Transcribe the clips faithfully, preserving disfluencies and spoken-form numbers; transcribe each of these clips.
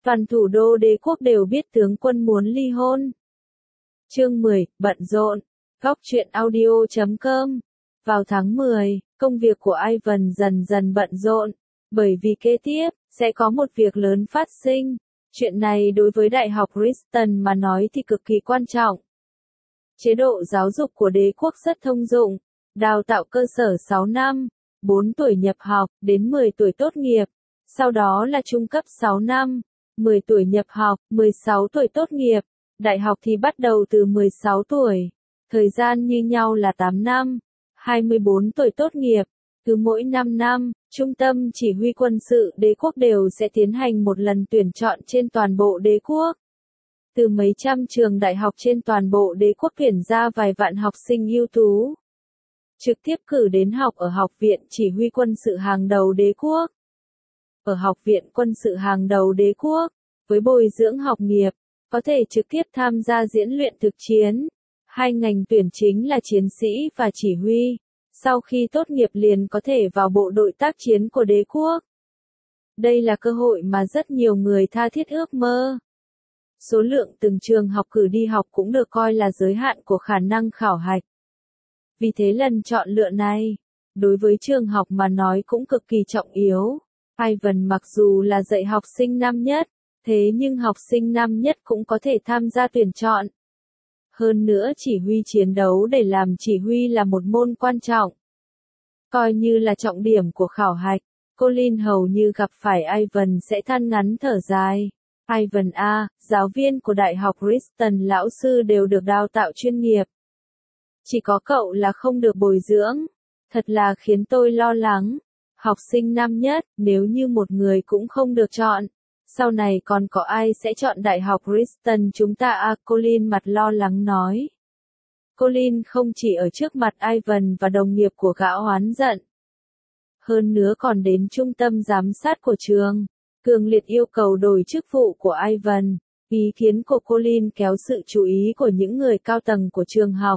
Toàn thủ đô đế quốc đều biết tướng quân muốn ly hôn. Chương mười, bận rộn. Góc truyện audio chấm com. Vào tháng mười, công việc của Ivan dần dần bận rộn, bởi vì kế tiếp, sẽ có một việc lớn phát sinh. Chuyện này đối với Đại học Princeton mà nói thì cực kỳ quan trọng. Chế độ giáo dục của đế quốc rất thông dụng, đào tạo cơ sở sáu năm, bốn tuổi nhập học, đến mười tuổi tốt nghiệp, sau đó là trung cấp sáu năm, mười tuổi nhập học, mười sáu tuổi tốt nghiệp, đại học thì bắt đầu từ mười sáu tuổi, thời gian như nhau là tám năm, hai mươi bốn tuổi tốt nghiệp, cứ mỗi năm năm, Trung tâm Chỉ huy Quân sự đế quốc đều sẽ tiến hành một lần tuyển chọn trên toàn bộ đế quốc. Từ mấy trăm trường đại học trên toàn bộ đế quốc tuyển ra vài vạn học sinh ưu tú, trực tiếp cử đến học ở Học viện Chỉ huy Quân sự hàng đầu đế quốc. Ở Học viện Quân sự hàng đầu đế quốc, với bồi dưỡng học nghiệp, có thể trực tiếp tham gia diễn luyện thực chiến. Hai ngành tuyển chính là chiến sĩ và chỉ huy. Sau khi tốt nghiệp liền có thể vào bộ đội tác chiến của đế quốc. Đây là cơ hội mà rất nhiều người tha thiết ước mơ. Số lượng từng trường học cử đi học cũng được coi là giới hạn của khả năng khảo hạch. Vì thế lần chọn lựa này, đối với trường học mà nói cũng cực kỳ trọng yếu. Ivan mặc dù là dạy học sinh năm nhất, thế nhưng học sinh năm nhất cũng có thể tham gia tuyển chọn. Hơn nữa chỉ huy chiến đấu để làm chỉ huy là một môn quan trọng. Coi như là trọng điểm của khảo hạch, Colin hầu như gặp phải Ivan sẽ than ngắn thở dài. Ivan A, giáo viên của Đại học Princeton lão sư đều được đào tạo chuyên nghiệp. Chỉ có cậu là không được bồi dưỡng. Thật là khiến tôi lo lắng. Học sinh năm nhất, nếu như một người cũng không được chọn, sau này còn có ai sẽ chọn Đại học Princeton chúng ta à? Colin mặt lo lắng nói. Colin không chỉ ở trước mặt Ivan và đồng nghiệp của gã oán giận, hơn nữa còn đến trung tâm giám sát của trường, cường liệt yêu cầu đổi chức vụ của Ivan. Ý kiến của Colin kéo sự chú ý của những người cao tầng của trường học.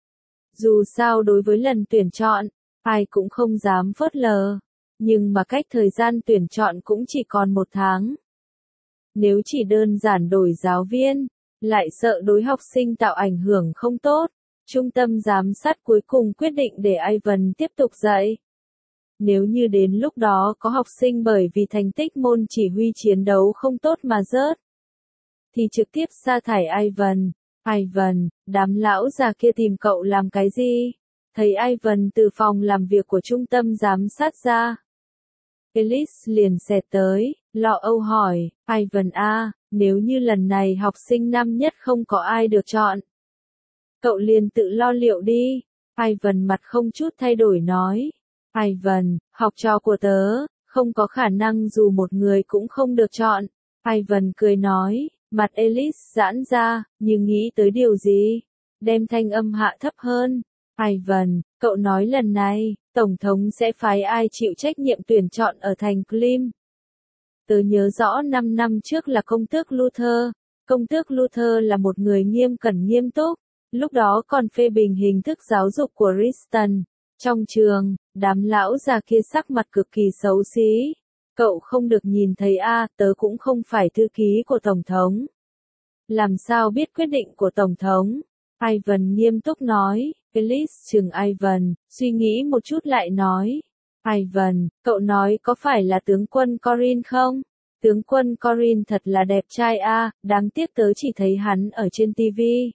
Dù sao đối với lần tuyển chọn, ai cũng không dám phớt lờ, nhưng mà cách thời gian tuyển chọn cũng chỉ còn một tháng. Nếu chỉ đơn giản đổi giáo viên, lại sợ đối học sinh tạo ảnh hưởng không tốt, trung tâm giám sát cuối cùng quyết định để Ivan tiếp tục dạy. Nếu như đến lúc đó có học sinh bởi vì thành tích môn chỉ huy chiến đấu không tốt mà rớt, thì trực tiếp sa thải Ivan. Ivan, đám lão già kia tìm cậu làm cái gì? Thấy Ivan từ phòng làm việc của trung tâm giám sát ra, Ellis liền xẹt tới, lo âu hỏi, Ivan A, nếu như lần này học sinh năm nhất không có ai được chọn, cậu liền tự lo liệu đi. Ivan mặt không chút thay đổi nói, Ivan, học trò của tớ, không có khả năng dù một người cũng không được chọn. Ivan cười nói, mặt Ellis giãn ra, như nghĩ tới điều gì, đem thanh âm hạ thấp hơn. Ivan, cậu nói lần này, Tổng thống sẽ phái ai chịu trách nhiệm tuyển chọn ở thành Klim? Tớ nhớ rõ năm năm trước là công tước Luther. Công tước Luther là một người nghiêm cẩn nghiêm túc, lúc đó còn phê bình hình thức giáo dục của Princeton. Trong trường, đám lão già kia sắc mặt cực kỳ xấu xí. Cậu không được nhìn thấy a, à, tớ cũng không phải thư ký của Tổng thống. Làm sao biết quyết định của Tổng thống? Ivan nghiêm túc nói. Ellis chừng Ivan, suy nghĩ một chút lại nói. Ivan, cậu nói có phải là tướng quân Corin không? Tướng quân Corin thật là đẹp trai a, à, đáng tiếc tớ chỉ thấy hắn ở trên ti vi.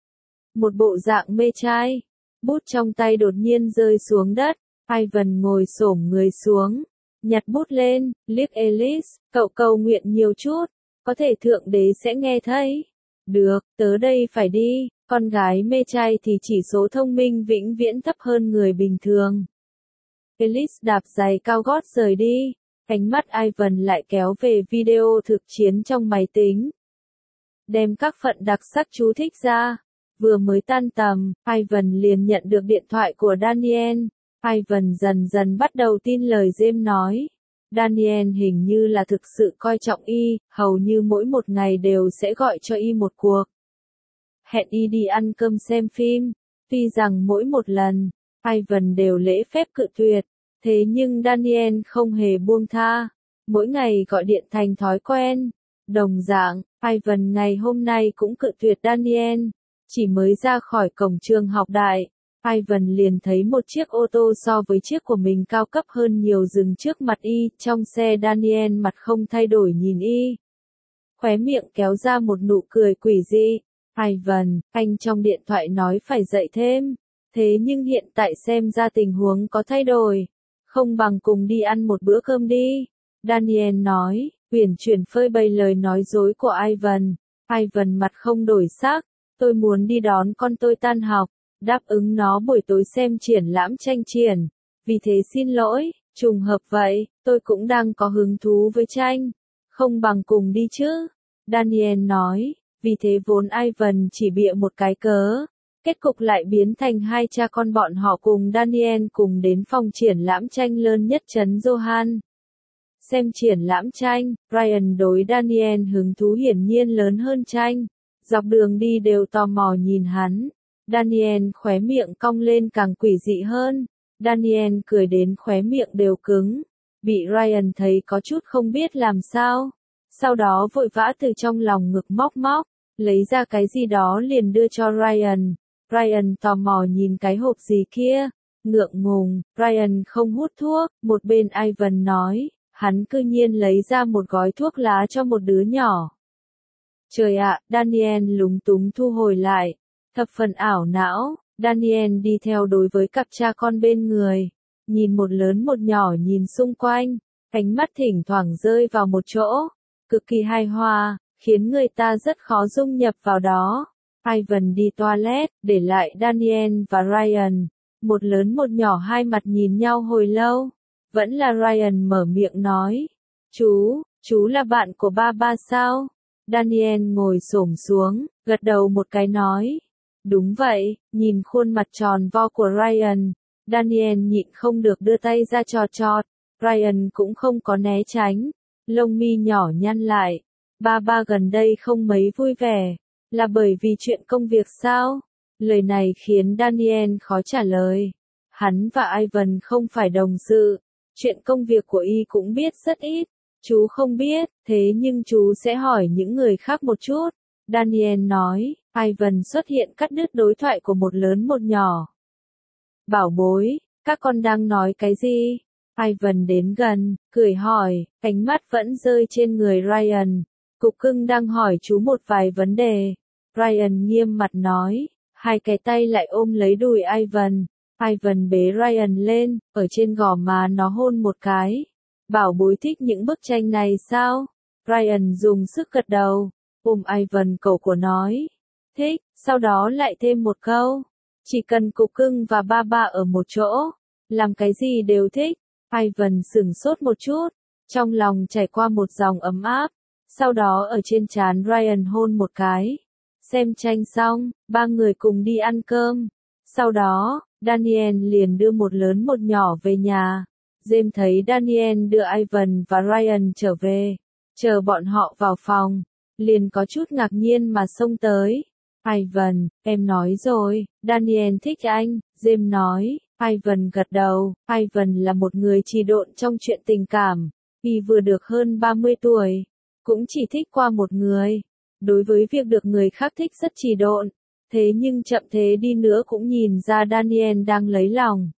Một bộ dạng mê trai. Bút trong tay đột nhiên rơi xuống đất. Ivan ngồi xổm người xuống, nhặt bút lên, liếc Ellis, cậu cầu nguyện nhiều chút, có thể thượng đế sẽ nghe thấy. Được, tớ đây phải đi, con gái mê trai thì chỉ số thông minh vĩnh viễn thấp hơn người bình thường. Ellis đạp giày cao gót rời đi, ánh mắt Ivan lại kéo về video thực chiến trong máy tính. Đem các phận đặc sắc chú thích ra, vừa mới tan tầm, Ivan liền nhận được điện thoại của Daniel. Ivan dần dần bắt đầu tin lời James nói. Daniel hình như là thực sự coi trọng y, hầu như mỗi một ngày đều sẽ gọi cho y một cuộc. Hẹn y đi ăn cơm xem phim, tuy rằng mỗi một lần, Ivan đều lễ phép cự tuyệt, thế nhưng Daniel không hề buông tha, mỗi ngày gọi điện thành thói quen. Đồng dạng, Ivan ngày hôm nay cũng cự tuyệt Daniel. Chỉ mới ra khỏi cổng trường học đại, Ivan liền thấy một chiếc ô tô so với chiếc của mình cao cấp hơn nhiều dừng trước mặt y. Trong xe Daniel mặt không thay đổi nhìn y. Khóe miệng kéo ra một nụ cười quỷ dị. Ivan, anh trong điện thoại nói phải dạy thêm. Thế nhưng hiện tại xem ra tình huống có thay đổi. Không bằng cùng đi ăn một bữa cơm đi. Daniel nói, uyển chuyển phơi bày lời nói dối của Ivan. Ivan mặt không đổi sắc. Tôi muốn đi đón con tôi tan học. Đáp ứng nó buổi tối xem triển lãm tranh triển. Vì thế xin lỗi, trùng hợp vậy, tôi cũng đang có hứng thú với tranh. Không bằng cùng đi chứ. Daniel nói, vì thế vốn Ivan chỉ bịa một cái cớ. Kết cục lại biến thành hai cha con bọn họ cùng Daniel cùng đến phòng triển lãm tranh lớn nhất trấn Johan. Xem triển lãm tranh, Ryan đối Daniel hứng thú hiển nhiên lớn hơn tranh. Dọc đường đi đều tò mò nhìn hắn. Daniel khóe miệng cong lên càng quỷ dị hơn. Daniel cười đến khóe miệng đều cứng. Bị Ryan thấy có chút không biết làm sao. Sau đó vội vã từ trong lòng ngực móc móc, lấy ra cái gì đó liền đưa cho Ryan. Ryan tò mò nhìn cái hộp gì kia. Ngượng ngùng, Ryan không hút thuốc. Một bên Ivan nói, hắn cư nhiên lấy ra một gói thuốc lá cho một đứa nhỏ. Trời ạ, Daniel lúng túng thu hồi lại. Thập phần ảo não, Daniel đi theo đối với cặp cha con bên người. Nhìn một lớn một nhỏ nhìn xung quanh, ánh mắt thỉnh thoảng rơi vào một chỗ. Cực kỳ hài hòa, khiến người ta rất khó dung nhập vào đó. Ivan đi toilet, để lại Daniel và Ryan. Một lớn một nhỏ hai mặt nhìn nhau hồi lâu. Vẫn là Ryan mở miệng nói. Chú, chú là bạn của ba ba sao? Daniel ngồi xổm xuống, gật đầu một cái nói. Đúng vậy, nhìn khuôn mặt tròn vo của Ryan. Daniel nhịn không được đưa tay ra chọt chọt. Ryan cũng không có né tránh. Lông mi nhỏ nhăn lại. Ba ba gần đây không mấy vui vẻ. Là bởi vì chuyện công việc sao? Lời này khiến Daniel khó trả lời. Hắn và Ivan không phải đồng sự. Chuyện công việc của y cũng biết rất ít. Chú không biết, thế nhưng chú sẽ hỏi những người khác một chút. Daniel nói, Ivan xuất hiện cắt đứt đối thoại của một lớn một nhỏ. Bảo bối, các con đang nói cái gì? Ivan đến gần, cười hỏi, ánh mắt vẫn rơi trên người Ryan. Cục cưng đang hỏi chú một vài vấn đề. Ryan nghiêm mặt nói, hai cái tay lại ôm lấy đùi Ivan. Ivan bế Ryan lên, ở trên gò má nó hôn một cái. Bảo bối thích những bức tranh này sao? Ryan dùng sức gật đầu, ôm Ivan cổ của nói. Thích, sau đó lại thêm một câu. Chỉ cần cục cưng và ba ba ở một chỗ, làm cái gì đều thích. Ivan sửng sốt một chút, trong lòng chảy qua một dòng ấm áp. Sau đó ở trên trán Ryan hôn một cái. Xem tranh xong, ba người cùng đi ăn cơm. Sau đó, Daniel liền đưa một lớn một nhỏ về nhà. James thấy Daniel đưa Ivan và Ryan trở về. Chờ bọn họ vào phòng, liền có chút ngạc nhiên mà xông tới. Ivan, em nói rồi, Daniel thích anh, James nói. Ivan gật đầu, Ivan là một người trì độn trong chuyện tình cảm. Y vừa được hơn ba mươi tuổi, cũng chỉ thích qua một người. Đối với việc được người khác thích rất trì độn. Thế nhưng chậm thế đi nữa cũng nhìn ra Daniel đang lấy lòng.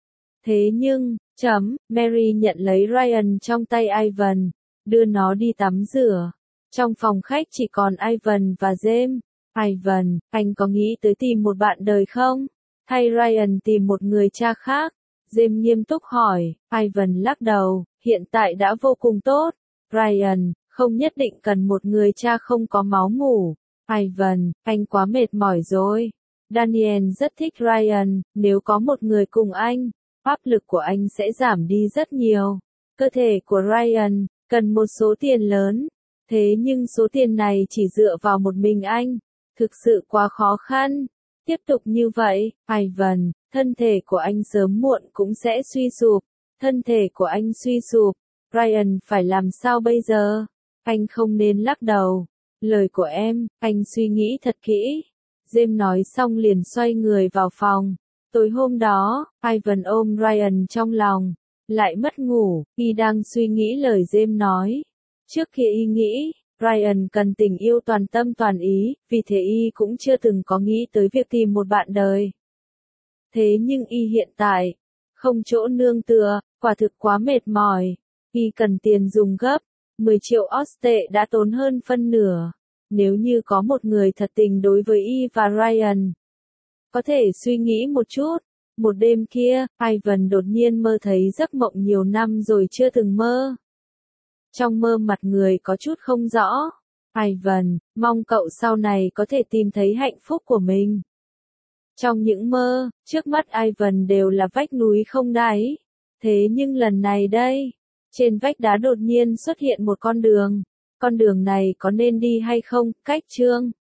Thế nhưng, chấm, Mary nhận lấy Ryan trong tay Ivan, đưa nó đi tắm rửa. Trong phòng khách chỉ còn Ivan và James. Ivan, anh có nghĩ tới tìm một bạn đời không? Hay Ryan tìm một người cha khác? James nghiêm túc hỏi. Ivan lắc đầu, hiện tại đã vô cùng tốt. Ryan, không nhất định cần một người cha không có máu mủ. Ivan, anh quá mệt mỏi rồi. Daniel rất thích Ryan, nếu có một người cùng anh, áp lực của anh sẽ giảm đi rất nhiều. Cơ thể của Ryan cần một số tiền lớn, thế nhưng số tiền này chỉ dựa vào một mình anh, thực sự quá khó khăn. Tiếp tục như vậy, Ivan, thân thể của anh sớm muộn cũng sẽ suy sụp. Thân thể của anh suy sụp, Ryan phải làm sao bây giờ? Anh không nên lắc đầu. Lời của em, anh suy nghĩ thật kỹ. James nói xong liền xoay người vào phòng. Tối hôm đó, Ivan ôm Ryan trong lòng. Lại mất ngủ, y đang suy nghĩ lời James nói. Trước kia y nghĩ, Ryan cần tình yêu toàn tâm toàn ý, vì thế y cũng chưa từng có nghĩ tới việc tìm một bạn đời. Thế nhưng y hiện tại, không chỗ nương tựa, quả thực quá mệt mỏi. Y cần tiền dùng gấp, mười triệu Aussie đã tốn hơn phân nửa. Nếu như có một người thật tình đối với y và Ryan, có thể suy nghĩ một chút. Một đêm kia, Ivan đột nhiên mơ thấy giấc mộng nhiều năm rồi chưa từng mơ. Trong mơ mặt người có chút không rõ. Ivan, mong cậu sau này có thể tìm thấy hạnh phúc của mình. Trong những mơ, trước mắt Ivan đều là vách núi không đáy. Thế nhưng lần này đây, trên vách đá đột nhiên xuất hiện một con đường. Con đường này có nên đi hay không? Cách chương